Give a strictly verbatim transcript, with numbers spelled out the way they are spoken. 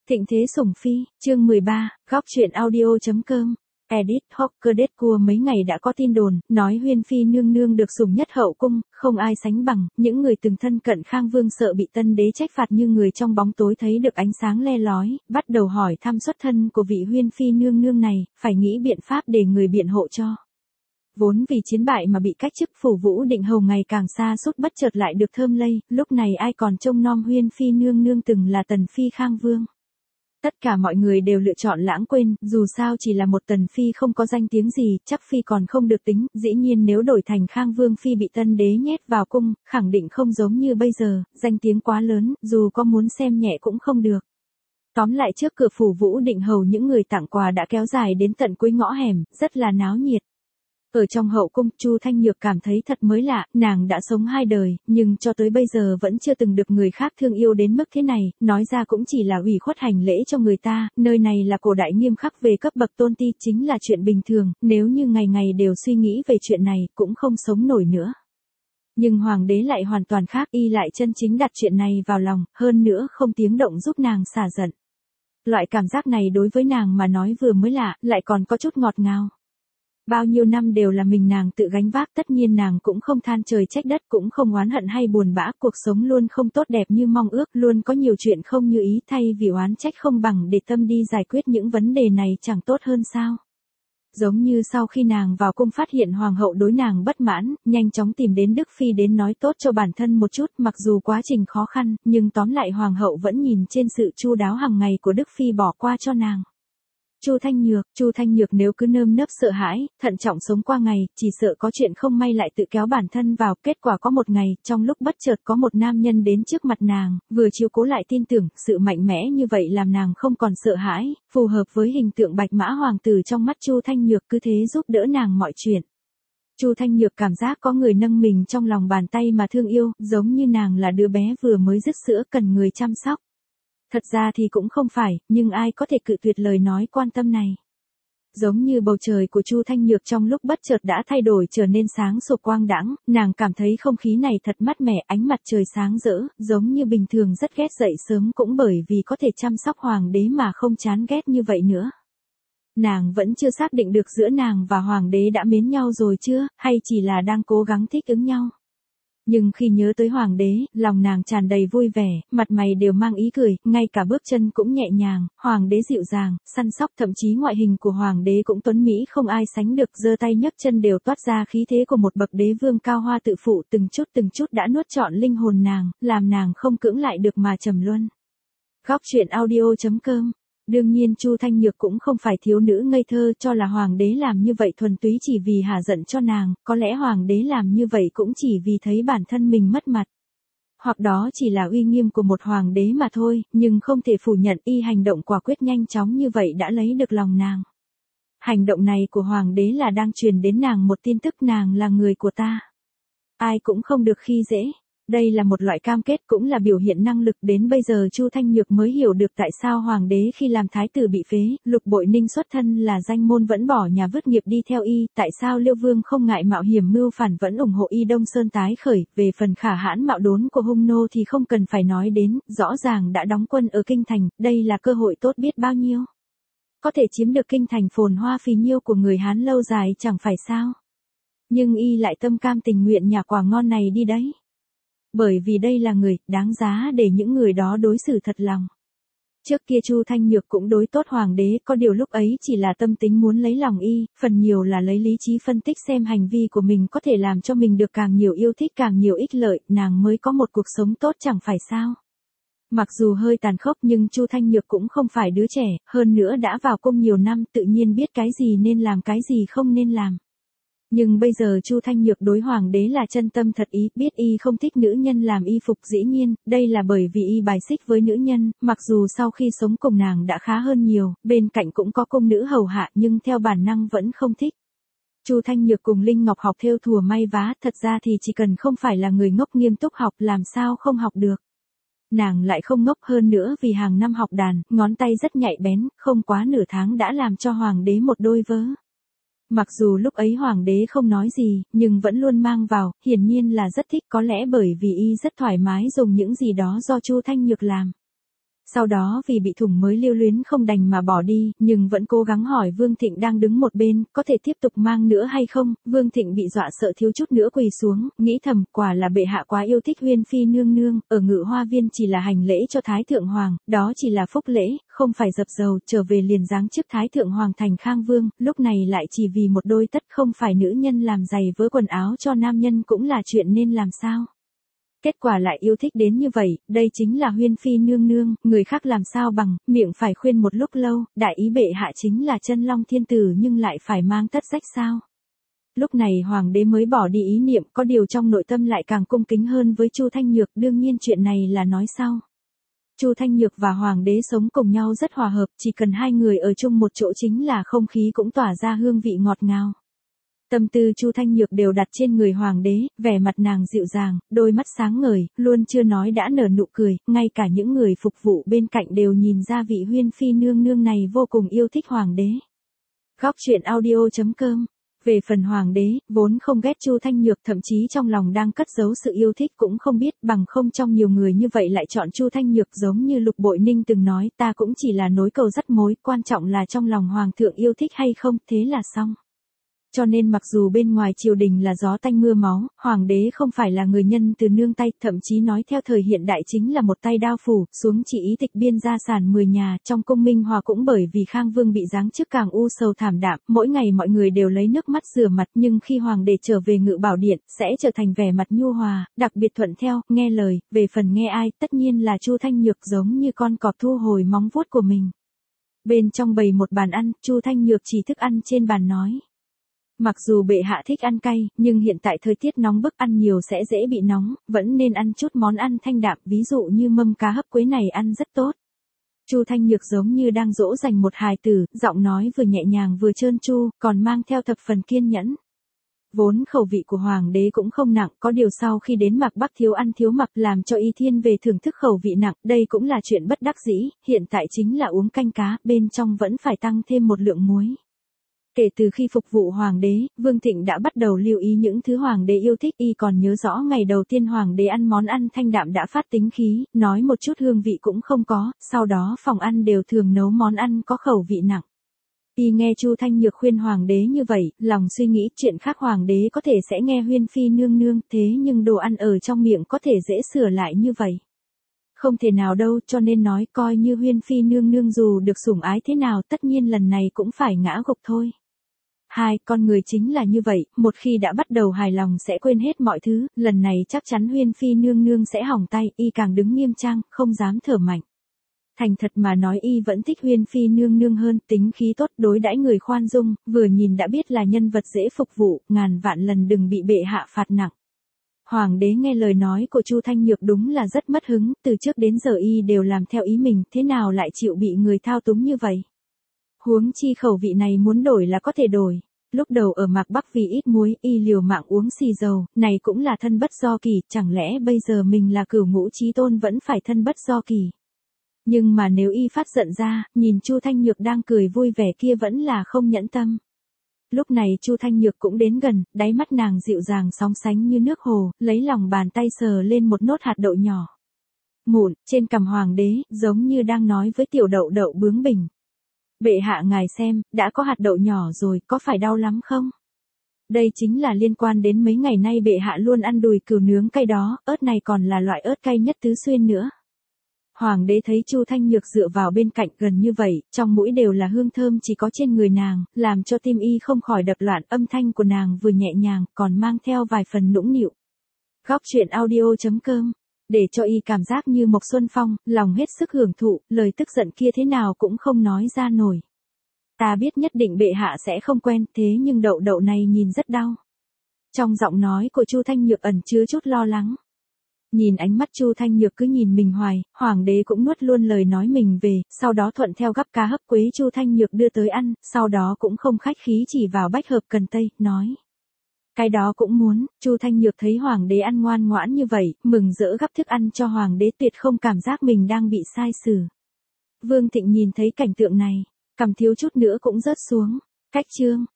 Thịnh thế sủng phi, chương mười ba, góc truyện audio.com. Edit Hockerdeadcua mấy ngày đã có tin đồn, nói Huyên Phi nương nương được sủng nhất hậu cung, không ai sánh bằng, những người từng thân cận Khang Vương sợ bị tân đế trách phạt như người trong bóng tối thấy được ánh sáng le lói, bắt đầu hỏi thăm xuất thân của vị Huyên Phi nương nương này, phải nghĩ biện pháp để người biện hộ cho. Vốn vì chiến bại mà bị cách chức Phủ Vũ Định Hầu ngày càng xa sút bất chợt lại được thơm lây, lúc này ai còn trông nom Huyên Phi nương nương từng là tần phi Khang Vương. Tất cả mọi người đều lựa chọn lãng quên, dù sao chỉ là một tần phi không có danh tiếng gì, chắc phi còn không được tính, dĩ nhiên nếu đổi thành Khang Vương phi bị tân đế nhét vào cung, khẳng định không giống như bây giờ, danh tiếng quá lớn, dù có muốn xem nhẹ cũng không được. Tóm lại trước cửa Phủ Vũ Định Hầu những người tặng quà đã kéo dài đến tận cuối ngõ hẻm, rất là náo nhiệt. Ở trong hậu cung, Chu Thanh Nhược cảm thấy thật mới lạ, nàng đã sống hai đời, nhưng cho tới bây giờ vẫn chưa từng được người khác thương yêu đến mức thế này, nói ra cũng chỉ là ủy khuất hành lễ cho người ta, nơi này là cổ đại nghiêm khắc về cấp bậc tôn ti chính là chuyện bình thường, nếu như ngày ngày đều suy nghĩ về chuyện này, cũng không sống nổi nữa. Nhưng hoàng đế lại hoàn toàn khác, y lại chân chính đặt chuyện này vào lòng, hơn nữa không tiếng động giúp nàng xả giận. Loại cảm giác này đối với nàng mà nói vừa mới lạ, lại còn có chút ngọt ngào. Bao nhiêu năm đều là mình nàng tự gánh vác, tất nhiên nàng cũng không than trời trách đất, cũng không oán hận hay buồn bã, cuộc sống luôn không tốt đẹp như mong ước, luôn có nhiều chuyện không như ý, thay vì oán trách không bằng để tâm đi giải quyết những vấn đề này chẳng tốt hơn sao. Giống như sau khi nàng vào cung phát hiện hoàng hậu đối nàng bất mãn, nhanh chóng tìm đến Đức Phi đến nói tốt cho bản thân một chút, mặc dù quá trình khó khăn, nhưng tóm lại hoàng hậu vẫn nhìn trên sự chu đáo hàng ngày của Đức Phi bỏ qua cho nàng. Chu Thanh Nhược, Chu Thanh Nhược nếu cứ nơm nớp sợ hãi, thận trọng sống qua ngày, chỉ sợ có chuyện không may lại tự kéo bản thân vào, kết quả có một ngày, trong lúc bất chợt có một nam nhân đến trước mặt nàng, vừa chiếu cố lại tin tưởng, sự mạnh mẽ như vậy làm nàng không còn sợ hãi, phù hợp với hình tượng bạch mã hoàng tử trong mắt Chu Thanh Nhược, cứ thế giúp đỡ nàng mọi chuyện. Chu Thanh Nhược cảm giác có người nâng mình trong lòng bàn tay mà thương yêu, giống như nàng là đứa bé vừa mới dứt sữa cần người chăm sóc. Thật ra thì cũng không phải, nhưng ai có thể cự tuyệt lời nói quan tâm này. Giống như bầu trời của Chu Thanh Nhược trong lúc bất chợt đã thay đổi trở nên sáng sủa quang đãng, nàng cảm thấy không khí này thật mát mẻ, ánh mặt trời sáng rỡ, giống như bình thường rất ghét dậy sớm cũng bởi vì có thể chăm sóc hoàng đế mà không chán ghét như vậy nữa. Nàng vẫn chưa xác định được giữa nàng và hoàng đế đã mến nhau rồi chưa, hay chỉ là đang cố gắng thích ứng nhau. Nhưng khi nhớ tới hoàng đế, lòng nàng tràn đầy vui vẻ, mặt mày đều mang ý cười, ngay cả bước chân cũng nhẹ nhàng, hoàng đế dịu dàng, săn sóc, thậm chí ngoại hình của hoàng đế cũng tuấn mỹ không ai sánh được, giơ tay nhấc chân đều toát ra khí thế của một bậc đế vương cao hoa tự phụ, từng chút từng chút đã nuốt trọn linh hồn nàng, làm nàng không cưỡng lại được mà trầm luân. Góc truyện audio.com. Đương nhiên Chu Thanh Nhược cũng không phải thiếu nữ ngây thơ cho là hoàng đế làm như vậy thuần túy chỉ vì hả giận cho nàng, có lẽ hoàng đế làm như vậy cũng chỉ vì thấy bản thân mình mất mặt. Hoặc đó chỉ là uy nghiêm của một hoàng đế mà thôi, nhưng không thể phủ nhận y hành động quả quyết nhanh chóng như vậy đã lấy được lòng nàng. Hành động này của hoàng đế là đang truyền đến nàng một tin tức, nàng là người của ta. Ai cũng không được khi dễ. Đây là một loại cam kết cũng là biểu hiện năng lực, đến bây giờ Chu Thanh Nhược mới hiểu được tại sao hoàng đế khi làm thái tử bị phế, Lục Bội Ninh xuất thân là danh môn vẫn bỏ nhà vứt nghiệp đi theo y, tại sao Liêu Vương không ngại mạo hiểm mưu phản vẫn ủng hộ y Đông Sơn tái khởi, về phần khả hãn mạo đốn của hung nô thì không cần phải nói đến, rõ ràng đã đóng quân ở kinh thành, đây là cơ hội tốt biết bao nhiêu. Có thể chiếm được kinh thành phồn hoa phì nhiêu của người Hán lâu dài chẳng phải sao. Nhưng y lại tâm cam tình nguyện nhả quả ngon này đi đấy. Bởi vì đây là người, đáng giá để những người đó đối xử thật lòng. Trước kia Chu Thanh Nhược cũng đối tốt hoàng đế, có điều lúc ấy chỉ là tâm tính muốn lấy lòng y, phần nhiều là lấy lý trí phân tích xem hành vi của mình có thể làm cho mình được càng nhiều yêu thích càng nhiều ích lợi, nàng mới có một cuộc sống tốt chẳng phải sao. Mặc dù hơi tàn khốc nhưng Chu Thanh Nhược cũng không phải đứa trẻ, hơn nữa đã vào cung nhiều năm tự nhiên biết cái gì nên làm cái gì không nên làm. Nhưng bây giờ Chu Thanh Nhược đối hoàng đế là chân tâm thật ý, biết y không thích nữ nhân làm y phục, dĩ nhiên, đây là bởi vì y bài xích với nữ nhân, mặc dù sau khi sống cùng nàng đã khá hơn nhiều, bên cạnh cũng có cung nữ hầu hạ nhưng theo bản năng vẫn không thích. Chu Thanh Nhược cùng Linh Ngọc học thêu thùa may vá, thật ra thì chỉ cần không phải là người ngốc nghiêm túc học làm sao không học được. Nàng lại không ngốc hơn nữa vì hàng năm học đàn, ngón tay rất nhạy bén, không quá nửa tháng đã làm cho hoàng đế một đôi vớ. Mặc dù lúc ấy hoàng đế không nói gì, nhưng vẫn luôn mang vào, hiển nhiên là rất thích, có lẽ bởi vì y rất thoải mái dùng những gì đó do Chu Thanh Nhược làm. Sau đó vì bị thủng mới lưu luyến không đành mà bỏ đi, nhưng vẫn cố gắng hỏi Vương Thịnh đang đứng một bên, có thể tiếp tục mang nữa hay không. Vương Thịnh bị dọa sợ thiếu chút nữa quỳ xuống, nghĩ thầm, quả là bệ hạ quá yêu thích Huyên Phi nương nương, ở Ngự Hoa Viên chỉ là hành lễ cho Thái Thượng Hoàng, đó chỉ là phúc lễ, không phải dập dầu, trở về liền giáng chức Thái Thượng Hoàng thành Khang Vương, lúc này lại chỉ vì một đôi tất không phải nữ nhân làm giày vớ quần áo cho nam nhân cũng là chuyện nên làm sao. Kết quả lại yêu thích đến như vậy, đây chính là Huyên Phi nương nương, người khác làm sao bằng, miệng phải khuyên một lúc lâu, đại ý bệ hạ chính là chân long thiên tử nhưng lại phải mang tất rách sao. Lúc này hoàng đế mới bỏ đi ý niệm, có điều trong nội tâm lại càng cung kính hơn với Chu Thanh Nhược, đương nhiên chuyện này là nói sau. Chu Thanh Nhược và hoàng đế sống cùng nhau rất hòa hợp, chỉ cần hai người ở chung một chỗ chính là không khí cũng tỏa ra hương vị ngọt ngào. Tâm tư Chu Thanh Nhược đều đặt trên người hoàng đế, vẻ mặt nàng dịu dàng, đôi mắt sáng ngời, luôn chưa nói đã nở nụ cười, ngay cả những người phục vụ bên cạnh đều nhìn ra vị Huyên Phi nương nương này vô cùng yêu thích hoàng đế. Góc truyện audio chấm com. Về phần hoàng đế, vốn không ghét Chu Thanh Nhược, thậm chí trong lòng đang cất giấu sự yêu thích cũng không biết, bằng không trong nhiều người như vậy lại chọn Chu Thanh Nhược. Giống như Lục Bội Ninh từng nói, ta cũng chỉ là nối cầu dắt mối, quan trọng là trong lòng hoàng thượng yêu thích hay không, thế là xong. Cho nên mặc dù bên ngoài triều đình là gió tanh mưa máu, hoàng đế không phải là người nhân từ nương tay, thậm chí nói theo thời hiện đại chính là một tay đao phủ, xuống chỉ ý tịch biên gia sản mười nhà, trong cung Minh Hòa cũng bởi vì Khang Vương bị giáng chức càng u sầu thảm đạm, mỗi ngày mọi người đều lấy nước mắt rửa mặt, nhưng khi hoàng đế trở về Ngự Bảo Điện, sẽ trở thành vẻ mặt nhu hòa, đặc biệt thuận theo, nghe lời, về phần nghe ai, tất nhiên là Chu Thanh Nhược giống như con cọp thu hồi móng vuốt của mình. Bên trong bầy một bàn ăn, Chu Thanh Nhược chỉ thức ăn trên bàn nói. Mặc dù bệ hạ thích ăn cay, nhưng hiện tại thời tiết nóng bức ăn nhiều sẽ dễ bị nóng, vẫn nên ăn chút món ăn thanh đạm, ví dụ như mâm cá hấp quế này ăn rất tốt. Chu Thanh Nhược giống như đang dỗ dành một hài tử, giọng nói vừa nhẹ nhàng vừa trơn tru, còn mang theo thập phần kiên nhẫn. Vốn khẩu vị của hoàng đế cũng không nặng, có điều sau khi đến Mạc Bắc thiếu ăn thiếu mặc làm cho Y Thiên về thưởng thức khẩu vị nặng, đây cũng là chuyện bất đắc dĩ, hiện tại chính là uống canh cá, bên trong vẫn phải tăng thêm một lượng muối. Kể từ khi phục vụ hoàng đế, Vương Thịnh đã bắt đầu lưu ý những thứ hoàng đế yêu thích, y còn nhớ rõ ngày đầu tiên hoàng đế ăn món ăn thanh đạm đã phát tính khí, nói một chút hương vị cũng không có, sau đó phòng ăn đều thường nấu món ăn có khẩu vị nặng. Y nghe Chu Thanh Nhược khuyên hoàng đế như vậy, lòng suy nghĩ chuyện khác hoàng đế có thể sẽ nghe Huyên Phi nương nương, thế nhưng đồ ăn ở trong miệng có thể dễ sửa lại như vậy. Không thể nào đâu, cho nên nói coi như Huyên Phi nương nương dù được sủng ái thế nào tất nhiên lần này cũng phải ngã gục thôi. Hai, con người chính là như vậy, một khi đã bắt đầu hài lòng sẽ quên hết mọi thứ, lần này chắc chắn Huyên Phi nương nương sẽ hỏng tay, y càng đứng nghiêm trang, không dám thở mạnh. Thành thật mà nói y vẫn thích Huyên Phi nương nương hơn, tính khí tốt, đối đãi người khoan dung, vừa nhìn đã biết là nhân vật dễ phục vụ, ngàn vạn lần đừng bị bệ hạ phạt nặng. Hoàng đế nghe lời nói của Chu Thanh Nhược đúng là rất mất hứng, từ trước đến giờ y đều làm theo ý mình, thế nào lại chịu bị người thao túng như vậy. Huống chi khẩu vị này muốn đổi là có thể đổi. Lúc đầu ở Mạc Bắc vì ít muối, y liều mạng uống xì dầu, này cũng là thân bất do kỳ, chẳng lẽ bây giờ mình là cửu ngũ chí tôn vẫn phải thân bất do kỳ. Nhưng mà nếu y phát giận ra, nhìn Chu Thanh Nhược đang cười vui vẻ kia vẫn là không nhẫn tâm. Lúc này Chu Thanh Nhược cũng đến gần, đáy mắt nàng dịu dàng sóng sánh như nước hồ, lấy lòng bàn tay sờ lên một nốt hạt đậu nhỏ. Mụn, trên cằm hoàng đế, giống như đang nói với tiểu đậu đậu bướng bỉnh. Bệ hạ ngài xem, đã có hạt đậu nhỏ rồi, có phải đau lắm không? Đây chính là liên quan đến mấy ngày nay bệ hạ luôn ăn đùi cừu nướng cay đó, ớt này còn là loại ớt cay nhất tứ xuyên nữa. Hoàng đế thấy Chu Thanh Nhược dựa vào bên cạnh gần như vậy, trong mũi đều là hương thơm chỉ có trên người nàng, làm cho tim y không khỏi đập loạn, âm thanh của nàng vừa nhẹ nhàng, còn mang theo vài phần nũng nịu. Góc truyện audio chấm com. Để cho y cảm giác như Mộc Xuân Phong, lòng hết sức hưởng thụ, lời tức giận kia thế nào cũng không nói ra nổi. Ta biết nhất định bệ hạ sẽ không quen, thế nhưng đậu đậu này nhìn rất đau. Trong giọng nói của Chu Thanh Nhược ẩn chứa chút lo lắng. Nhìn ánh mắt Chu Thanh Nhược cứ nhìn mình hoài, hoàng đế cũng nuốt luôn lời nói mình về, sau đó thuận theo gắp cá hấp quế Chu Thanh Nhược đưa tới ăn, sau đó cũng không khách khí chỉ vào bách hợp cần tây, nói. Cái đó cũng muốn. Chu Thanh Nhược thấy hoàng đế ăn ngoan ngoãn như vậy, mừng rỡ gắp thức ăn cho hoàng đế, tuyệt không cảm giác mình đang bị sai xử. Vương Thịnh nhìn thấy cảnh tượng này, cằm thiếu chút nữa cũng rớt xuống. Cách chương.